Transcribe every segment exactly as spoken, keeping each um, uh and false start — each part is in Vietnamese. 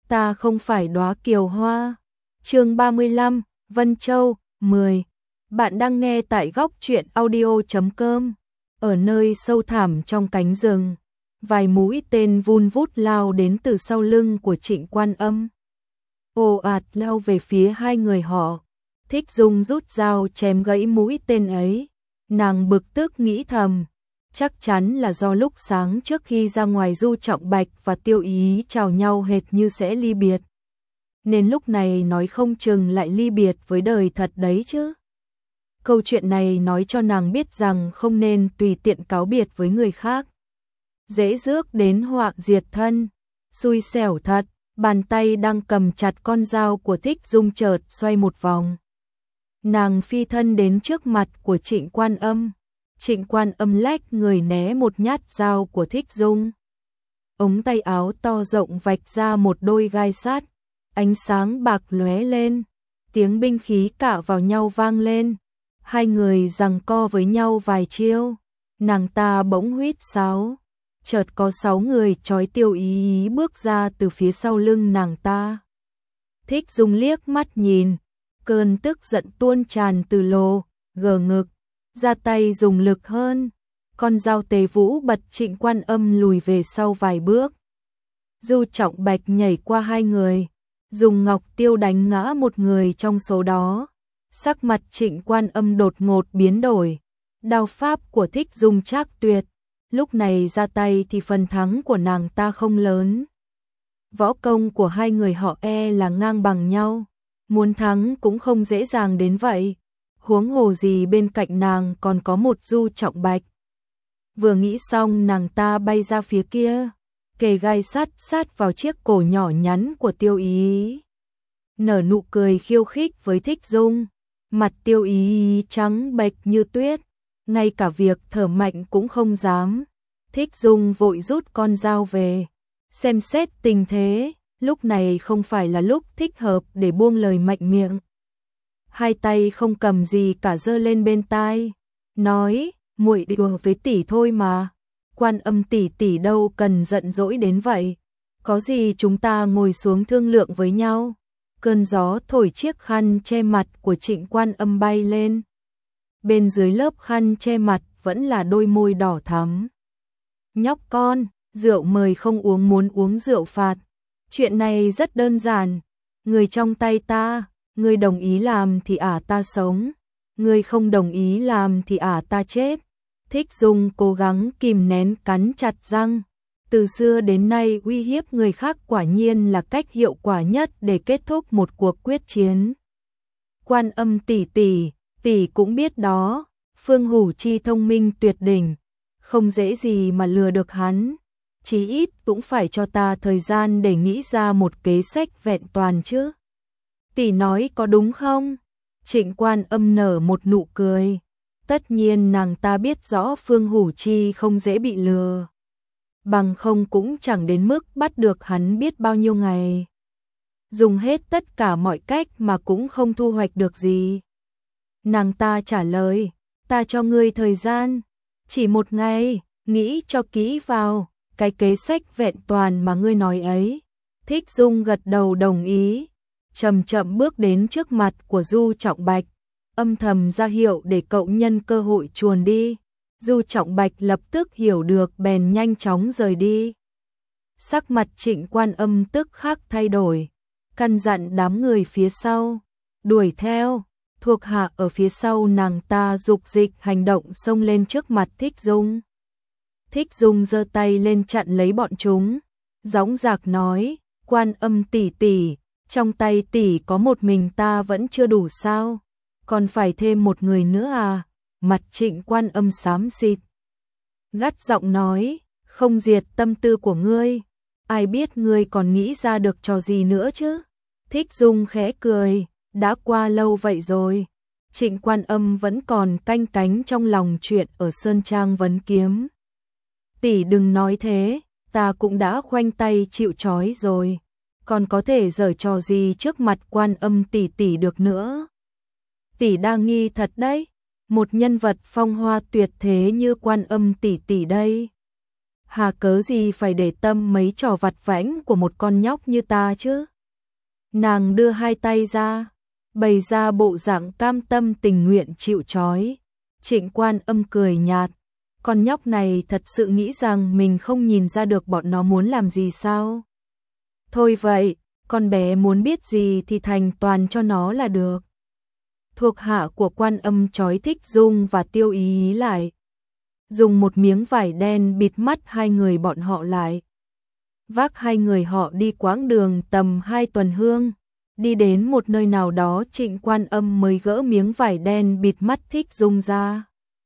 ta không phải đóa kiều hoa. Chương ba mươi lăm, Vân Châu, mười. Bạn đang nghe tại góc truyện audio chấm com. Ở nơi sâu thẳm trong cánh rừng, vài mũi tên vun vút lao đến từ sau lưng của Trịnh Quan Âm. Ồ ạt lao về phía hai người họ. Thích Dung rút dao chém gãy mũi tên ấy. Nàng bực tức nghĩ thầm, chắc chắn là do lúc sáng trước khi ra ngoài Du Trọng Bạch và Tiêu Ý chào nhau hệt như sẽ ly biệt. Nên lúc này nói không chừng lại ly biệt với đời thật đấy chứ. Câu chuyện này nói cho nàng biết rằng không nên tùy tiện cáo biệt với người khác. Dễ rước đến họa diệt thân. Xui xẻo thật, bàn tay đang cầm chặt con dao của Thích Dung chợt xoay một vòng. Nàng phi thân đến trước mặt của Trịnh Quan Âm. Trịnh Quan Âm lách người né một nhát dao của Thích Dung. Ống tay áo to rộng vạch ra một đôi gai sắt, ánh sáng bạc lóe lên, tiếng binh khí cạ vào nhau vang lên. Hai người giằng co với nhau vài chiêu, nàng ta bỗng huýt sáo, chợt có sáu người trói Tiêu Ý Ý bước ra từ phía sau lưng nàng ta. Thích Dung liếc mắt nhìn, cơn tức giận tuôn tràn từ lồ, gờ ngực, ra tay dùng lực hơn. Con dao Tề Vũ bật Trịnh Quan Âm lùi về sau vài bước. Du Trọng Bạch nhảy qua hai người, dùng ngọc tiêu đánh ngã một người trong số đó. Sắc mặt Trịnh Quan Âm đột ngột biến đổi. Đao pháp của Thích Dung trác tuyệt, lúc này ra tay thì phần thắng của nàng ta không lớn. Võ công của hai người họ e là ngang bằng nhau, muốn thắng cũng không dễ dàng đến vậy. Huống hồ gì bên cạnh nàng còn có một Du Trọng Bạch. Vừa nghĩ xong nàng ta bay ra phía kia, kề gai sắt sát vào chiếc cổ nhỏ nhắn của Tiêu Ý. Nở nụ cười khiêu khích với Thích Dung. Mặt Tiêu Ý trắng bệch như tuyết, ngay cả việc thở mạnh cũng không dám. Thích Dung vội rút con dao về, xem xét tình thế, lúc này không phải là lúc thích hợp để buông lời mạnh miệng. Hai tay không cầm gì cả giơ lên bên tai, nói, muội đùa với tỷ thôi mà. Quan Âm tỷ tỷ đâu cần giận dỗi đến vậy. Có gì chúng ta ngồi xuống thương lượng với nhau. Cơn gió thổi chiếc khăn che mặt của Trịnh Quan Âm bay lên. Bên dưới lớp khăn che mặt vẫn là đôi môi đỏ thắm. Nhóc con, rượu mời không uống muốn uống rượu phạt. Chuyện này rất đơn giản. Người trong tay ta, người đồng ý làm thì ả ta sống. Người không đồng ý làm thì ả ta chết. Thích Dung cố gắng kìm nén cắn chặt răng. Từ xưa đến nay uy hiếp người khác quả nhiên là cách hiệu quả nhất để kết thúc một cuộc quyết chiến. Quan Âm tỷ tỷ, tỷ cũng biết đó, Phương Hủ Chi thông minh tuyệt đỉnh, không dễ gì mà lừa được hắn. Chí ít cũng phải cho ta thời gian để nghĩ ra một kế sách vẹn toàn chứ. Tỷ nói có đúng không? Trịnh Quan Âm nở một nụ cười. Tất nhiên nàng ta biết rõ Phương Hủ Chi không dễ bị lừa. Bằng không cũng chẳng đến mức bắt được hắn biết bao nhiêu ngày. Dùng hết tất cả mọi cách mà cũng không thu hoạch được gì. Nàng ta trả lời, ta cho ngươi thời gian, chỉ một ngày, nghĩ cho kỹ vào, cái kế sách vẹn toàn mà ngươi nói ấy. Thích Dung gật đầu đồng ý, chậm chậm bước đến trước mặt của Du Trọng Bạch, âm thầm ra hiệu để cậu nhân cơ hội chuồn đi. Du Trọng Bạch lập tức hiểu được bèn nhanh chóng rời đi. Sắc mặt Trịnh Quan Âm tức khắc thay đổi, căn dặn đám người phía sau đuổi theo. Thuộc hạ ở phía sau nàng ta dục dịch hành động xông lên trước mặt Thích Dung. Thích Dung giơ tay lên chặn lấy bọn chúng, dõng dạc nói, Quan Âm tỷ tỷ, trong tay tỷ có một mình ta vẫn chưa đủ sao, còn phải thêm một người nữa à? Mặt Trịnh Quan Âm xám xịt, gắt giọng nói, không diệt tâm tư của ngươi, ai biết ngươi còn nghĩ ra được trò gì nữa chứ? Thích Dung khẽ cười, đã qua lâu vậy rồi. Trịnh Quan Âm vẫn còn canh cánh trong lòng chuyện ở Sơn Trang vấn kiếm. Tỷ đừng nói thế, ta cũng đã khoanh tay chịu trói rồi, còn có thể giở trò gì trước mặt Quan Âm tỷ tỷ được nữa? Tỷ đa nghi thật đấy. Một nhân vật phong hoa tuyệt thế như Quan Âm tỷ tỷ đây. hà cớ gì phải để tâm mấy trò vặt vãnh của một con nhóc như ta chứ? Nàng đưa hai tay ra, bày ra bộ dạng cam tâm tình nguyện chịu trói. Trịnh Quan Âm cười nhạt, con nhóc này thật sự nghĩ rằng mình không nhìn ra được bọn nó muốn làm gì sao? Thôi vậy, con bé muốn biết gì thì thành toàn cho nó là được. Thuộc hạ của Quan Âm trói Thích Dung và Tiêu Ý Ý lại, dùng một miếng vải đen bịt mắt hai người bọn họ lại. Vác hai người họ đi quãng đường tầm hai tuần hương, đi đến một nơi nào đó Trịnh Quan Âm mới gỡ miếng vải đen bịt mắt Thích Dung ra.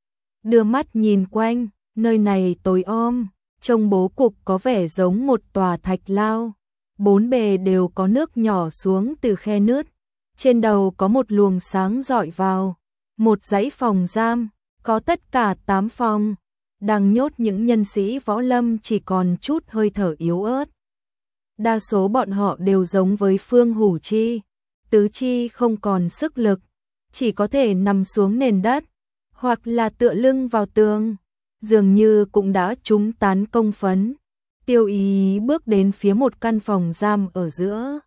Đưa mắt nhìn quanh, nơi này tối om, trông bố cục có vẻ giống một tòa thạch lao. Bốn bề đều có nước nhỏ xuống từ khe nứt, trên đầu có một luồng sáng rọi vào, một dãy phòng giam, có tất cả tám phòng, đang nhốt những nhân sĩ võ lâm chỉ còn chút hơi thở yếu ớt. Đa số bọn họ đều giống với Phương Hủ Chi, tứ chi không còn sức lực, chỉ có thể nằm xuống nền đất, hoặc là tựa lưng vào tường, dường như cũng đã trúng tán công phấn. Tiêu Ý bước đến phía một căn phòng giam ở giữa.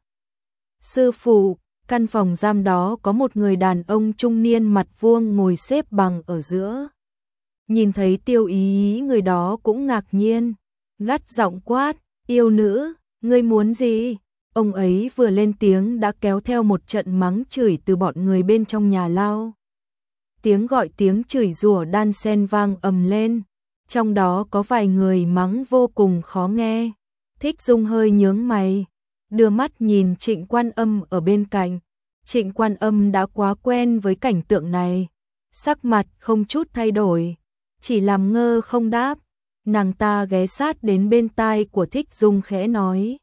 Sư phụ, căn phòng giam đó có một người đàn ông trung niên mặt vuông ngồi xếp bằng ở giữa. Nhìn thấy Tiêu Ý, người đó cũng ngạc nhiên, gắt giọng quát, yêu nữ, ngươi muốn gì? Ông ấy vừa lên tiếng đã kéo theo một trận mắng chửi từ bọn người bên trong nhà lao. Tiếng gọi tiếng chửi rủa đan xen vang ầm lên, trong đó có vài người mắng vô cùng khó nghe. Thích Dung hơi nhướng mày, đưa mắt nhìn Trịnh Quan Âm ở bên cạnh. Trịnh Quan Âm đã quá quen với cảnh tượng này, sắc mặt không chút thay đổi, chỉ làm ngơ không đáp. Nàng ta ghé sát đến bên tai của Thích Dung khẽ nói,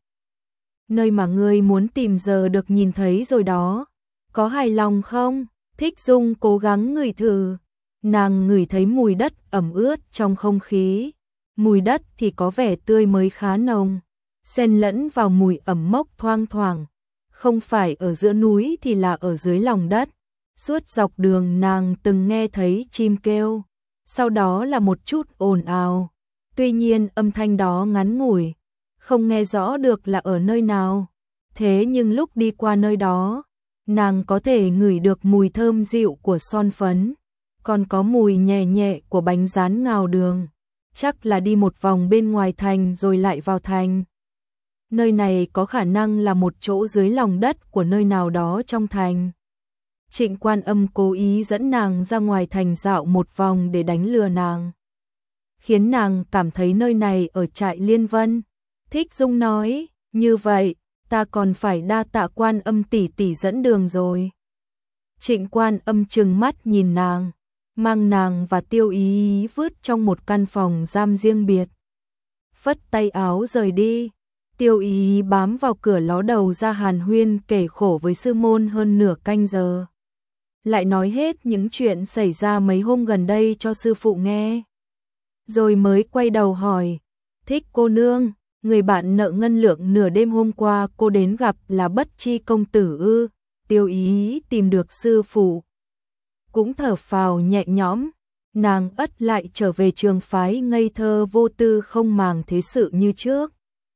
nơi mà ngươi muốn tìm giờ được nhìn thấy rồi đó, có hài lòng không? Thích Dung cố gắng ngửi thử, nàng ngửi thấy mùi đất ẩm ướt trong không khí, mùi đất thì có vẻ tươi mới khá nồng, xen lẫn vào mùi ẩm mốc thoang thoảng, không phải ở giữa núi thì là ở dưới lòng đất. Suốt dọc đường nàng từng nghe thấy chim kêu, sau đó là một chút ồn ào, tuy nhiên âm thanh đó ngắn ngủi, không nghe rõ được là ở nơi nào. Thế nhưng lúc đi qua nơi đó, nàng có thể ngửi được mùi thơm dịu của son phấn, còn có mùi nhẹ nhẹ của bánh rán ngào đường, chắc là đi một vòng bên ngoài thành rồi lại vào thành. Nơi này có khả năng là một chỗ dưới lòng đất của nơi nào đó trong thành. Trịnh Quan Âm cố ý dẫn nàng ra ngoài thành dạo một vòng để đánh lừa nàng, khiến nàng cảm thấy nơi này ở trại Liên Vân. Thích Dung nói, như vậy, ta còn phải đa tạ Quan Âm tỷ tỷ dẫn đường rồi. Trịnh Quan Âm trừng mắt nhìn nàng, mang nàng và Tiêu Ý vứt trong một căn phòng giam riêng biệt. Phất tay áo rời đi, Tiêu Ý bám vào cửa ló đầu ra hàn huyên kể khổ với sư môn hơn nửa canh giờ. Lại nói hết những chuyện xảy ra mấy hôm gần đây cho sư phụ nghe. Rồi mới quay đầu hỏi, Thích cô nương, người bạn nợ ngân lượng nửa đêm hôm qua cô đến gặp là Bất Chi công tử ư? Tiêu Ý tìm được sư phụ, cũng thở phào nhẹ nhõm, nàng ất lại trở về trường phái ngây thơ vô tư không màng thế sự như trước.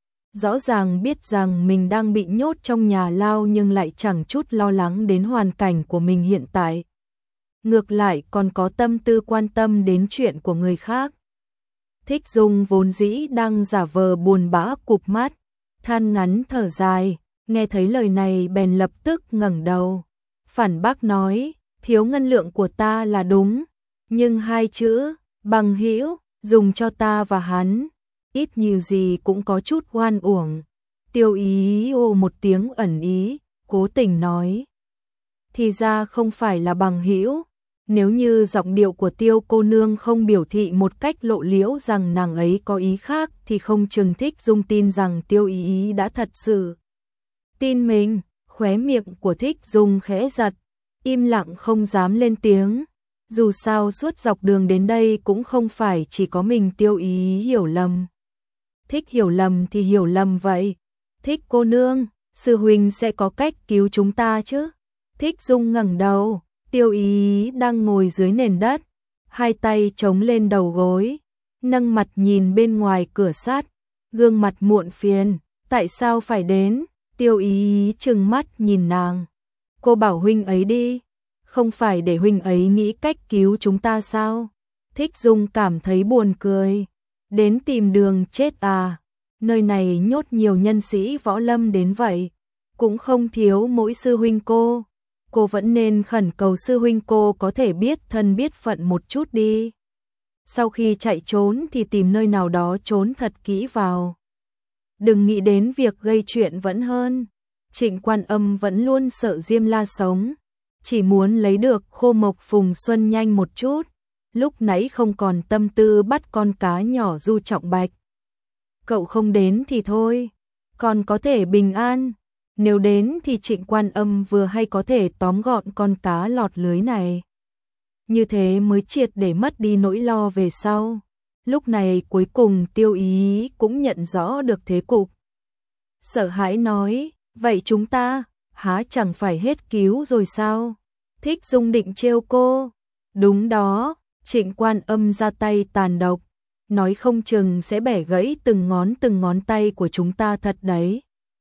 Rõ ràng biết rằng mình đang bị nhốt trong nhà lao nhưng lại chẳng chút lo lắng đến hoàn cảnh của mình hiện tại. Ngược lại còn có tâm tư quan tâm đến chuyện của người khác. Thích Dung vốn dĩ đang giả vờ buồn bã cụp mắt, than ngắn thở dài, nghe thấy lời này bèn lập tức ngẩng đầu. Phản bác nói, thiếu ngân lượng của ta là đúng, nhưng hai chữ, bằng hữu, dùng cho ta và hắn, ít nhiều gì cũng có chút oan uổng. Tiêu Ý ồ một tiếng ẩn ý, cố tình nói, thì ra không phải là bằng hữu. Nếu như giọng điệu của Tiêu cô nương không biểu thị một cách lộ liễu rằng nàng ấy có ý khác thì không chừng Thích Dung tin rằng Tiêu Ý Ý đã thật sự tin mình. Khóe miệng của Thích Dung khẽ giật, im lặng không dám lên tiếng. Dù sao suốt dọc đường đến đây cũng không phải chỉ có mình Tiêu Ý hiểu lầm. Thích hiểu lầm thì hiểu lầm vậy. Thích cô nương, sư huynh sẽ có cách cứu chúng ta chứ? Thích Dung ngẩng đầu, Tiêu Ý đang ngồi dưới nền đất, hai tay chống lên đầu gối, nâng mặt nhìn bên ngoài cửa sắt, gương mặt muộn phiền, tại sao phải đến? Tiêu Ý trừng mắt nhìn nàng. Cô bảo huynh ấy đi, không phải để huynh ấy nghĩ cách cứu chúng ta sao? Thích Dung cảm thấy buồn cười. Đến tìm đường chết à? Nơi này nhốt nhiều nhân sĩ võ lâm đến vậy, cũng không thiếu mỗi sư huynh cô. Cô vẫn nên khẩn cầu sư huynh cô có thể biết thân biết phận một chút đi. Sau khi chạy trốn thì tìm nơi nào đó trốn thật kỹ vào. Đừng nghĩ đến việc gây chuyện vẫn hơn. Trịnh Quan Âm vẫn luôn sợ Diêm La sống, chỉ muốn lấy được Khô Mộc Phùng Xuân nhanh một chút, lúc nãy không còn tâm tư bắt con cá nhỏ Du Trọng Bạch. Cậu không đến thì thôi, còn có thể bình an, nếu đến thì Trịnh Quan Âm vừa hay có thể tóm gọn con cá lọt lưới này. Như thế mới triệt để mất đi nỗi lo về sau. Lúc này cuối cùng Tiêu Ý cũng nhận rõ được thế cục. Sợ hãi nói, vậy chúng ta, há chẳng phải hết cứu rồi sao? Thích Dung định trêu cô. Đúng đó, Trịnh Quan Âm ra tay tàn độc, nói không chừng sẽ bẻ gãy từng ngón từng ngón tay của chúng ta thật đấy.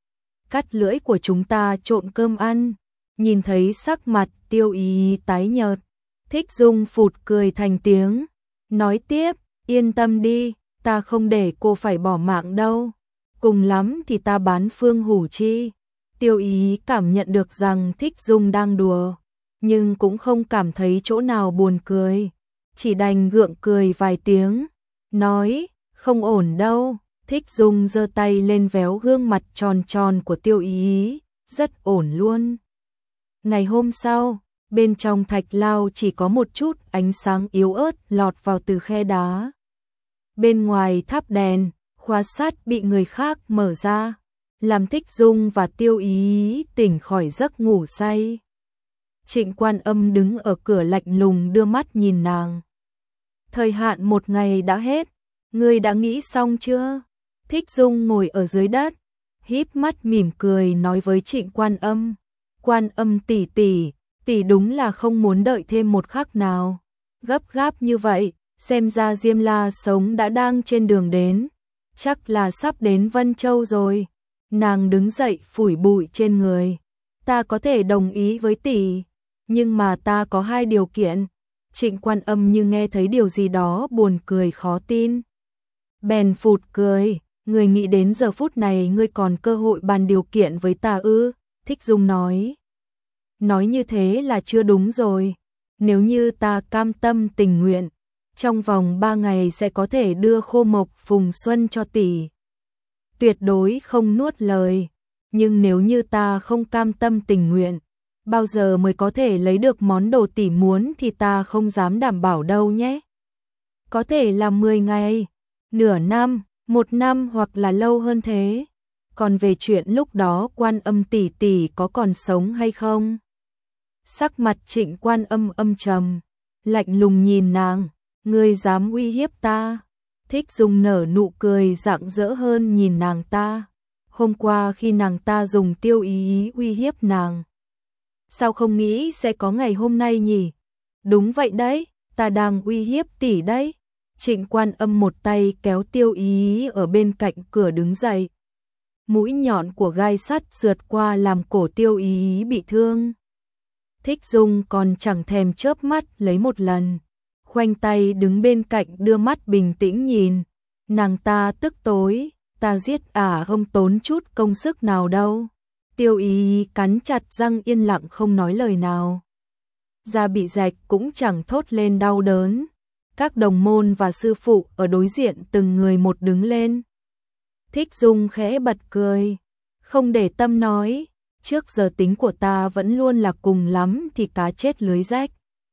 Cắt lưỡi của chúng ta trộn cơm ăn. Nhìn thấy sắc mặt Tiêu Ý tái nhợt, Thích Dung phụt cười thành tiếng, nói tiếp, yên tâm đi, ta không để cô phải bỏ mạng đâu. Cùng lắm thì ta bán Phương Hủ Chi. Tiêu Ý cảm nhận được rằng Thích Dung đang đùa, nhưng cũng không cảm thấy chỗ nào buồn cười, chỉ đành gượng cười vài tiếng, nói, không ổn đâu. Thích Dung giơ tay lên véo gương mặt tròn tròn của Tiêu Ý, rất ổn luôn. Ngày hôm sau, bên trong thạch lao chỉ có một chút ánh sáng yếu ớt lọt vào từ khe đá. Bên ngoài tháp đèn, khóa sắt bị người khác mở ra, làm Thích Dung và Tiêu Ý tỉnh khỏi giấc ngủ say. Trịnh Quan Âm đứng ở cửa lạnh lùng đưa mắt nhìn nàng. Thời hạn một ngày đã hết, ngươi đã nghĩ xong chưa? Thích Dung ngồi ở dưới đất, híp mắt mỉm cười nói với Trịnh Quan Âm. Quan Âm tỷ tỷ, tỷ đúng là không muốn đợi thêm một khắc nào. Gấp gáp như vậy, xem ra Diêm La sống đã đang trên đường đến, chắc là sắp đến Vân Châu rồi. Nàng đứng dậy phủi bụi trên người. Ta có thể đồng ý với tỷ, nhưng mà ta có hai điều kiện. Trịnh Quan Âm như nghe thấy điều gì đó buồn cười khó tin. Bèn phụt cười, người nghĩ đến giờ phút này ngươi còn cơ hội bàn điều kiện với ta ư? Thích Dung nói. Nói như thế là chưa đúng rồi. Nếu như ta cam tâm tình nguyện, trong vòng ba ngày sẽ có thể đưa Khô Mộc Phùng Xuân cho tỷ. Tuyệt đối không nuốt lời. Nhưng nếu như ta không cam tâm tình nguyện, bao giờ mới có thể lấy được món đồ tỷ muốn thì ta không dám đảm bảo đâu nhé. Có thể là mười ngày, nửa năm, một năm hoặc là lâu hơn thế. Còn về chuyện lúc đó Quan Âm tỷ tỷ có còn sống hay không? Sắc mặt Trịnh Quan Âm âm trầm, lạnh lùng nhìn nàng, ngươi dám uy hiếp ta? Thích Dung nở nụ cười rạng rỡ hơn nhìn nàng ta. Hôm qua khi nàng ta dùng Tiêu Ý uy hiếp nàng, sao không nghĩ sẽ có ngày hôm nay nhỉ? Đúng vậy đấy, ta đang uy hiếp tỷ đấy. Trịnh Quan Âm một tay kéo Tiêu Ý ở bên cạnh cửa đứng dậy. Mũi nhọn của gai sắt sượt qua làm cổ Tiêu Ý bị thương. Thích Dung còn chẳng thèm chớp mắt lấy một lần, khoanh tay đứng bên cạnh đưa mắt bình tĩnh nhìn. Nàng ta tức tối, ta giết ả không tốn chút công sức nào đâu. Tiêu Ý cắn chặt răng yên lặng không nói lời nào. Da bị rạch cũng chẳng thốt lên đau đớn. Các đồng môn và sư phụ ở đối diện từng người một đứng lên. Thích Dung khẽ bật cười, không để tâm nói, trước giờ tính của ta vẫn luôn là cùng lắm thì cá chết lưới rách.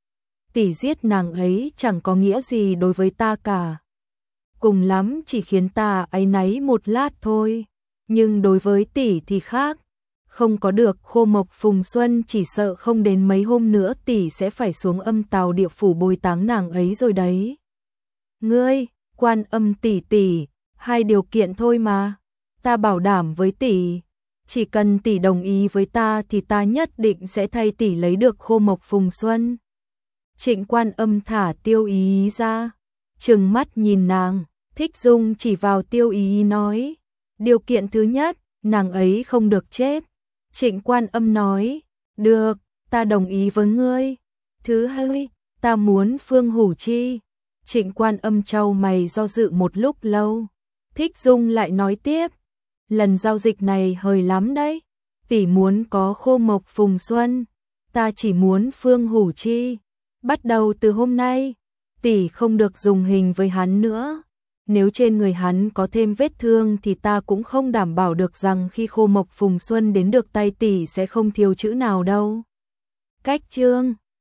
Tỷ giết nàng ấy chẳng có nghĩa gì đối với ta cả. Cùng lắm chỉ khiến ta áy náy một lát thôi, nhưng đối với tỷ thì khác. Không có được Khô Mộc Phùng Xuân chỉ sợ không đến mấy hôm nữa tỷ sẽ phải xuống âm tào địa phủ bồi táng nàng ấy rồi đấy. Ngươi, Quan Âm tỷ tỷ, hai điều kiện thôi mà. Ta bảo đảm với tỷ, chỉ cần tỷ đồng ý với ta thì ta nhất định sẽ thay tỷ lấy được Khô Mộc Phùng Xuân. Trịnh Quan Âm thả Tiêu Ý ra, trừng mắt nhìn nàng, Thích Dung chỉ vào Tiêu Ý nói, điều kiện thứ nhất, nàng ấy không được chết. Trịnh Quan Âm nói, được, ta đồng ý với ngươi. Thứ hai, ta muốn Phương Hủ Chi. Trịnh Quan Âm trao mày do dự một lúc lâu. Thích Dung lại nói tiếp, lần giao dịch này hời lắm đấy. Tỷ muốn có Khô Mộc Phùng Xuân, ta chỉ muốn Phương Hủ Chi. Bắt đầu từ hôm nay, tỷ không được dùng hình với hắn nữa. Nếu trên người hắn có thêm vết thương thì ta cũng không đảm bảo được rằng khi Khô Mộc Phùng Xuân đến được tay tỷ sẽ không thiếu chữ nào đâu. Cách chương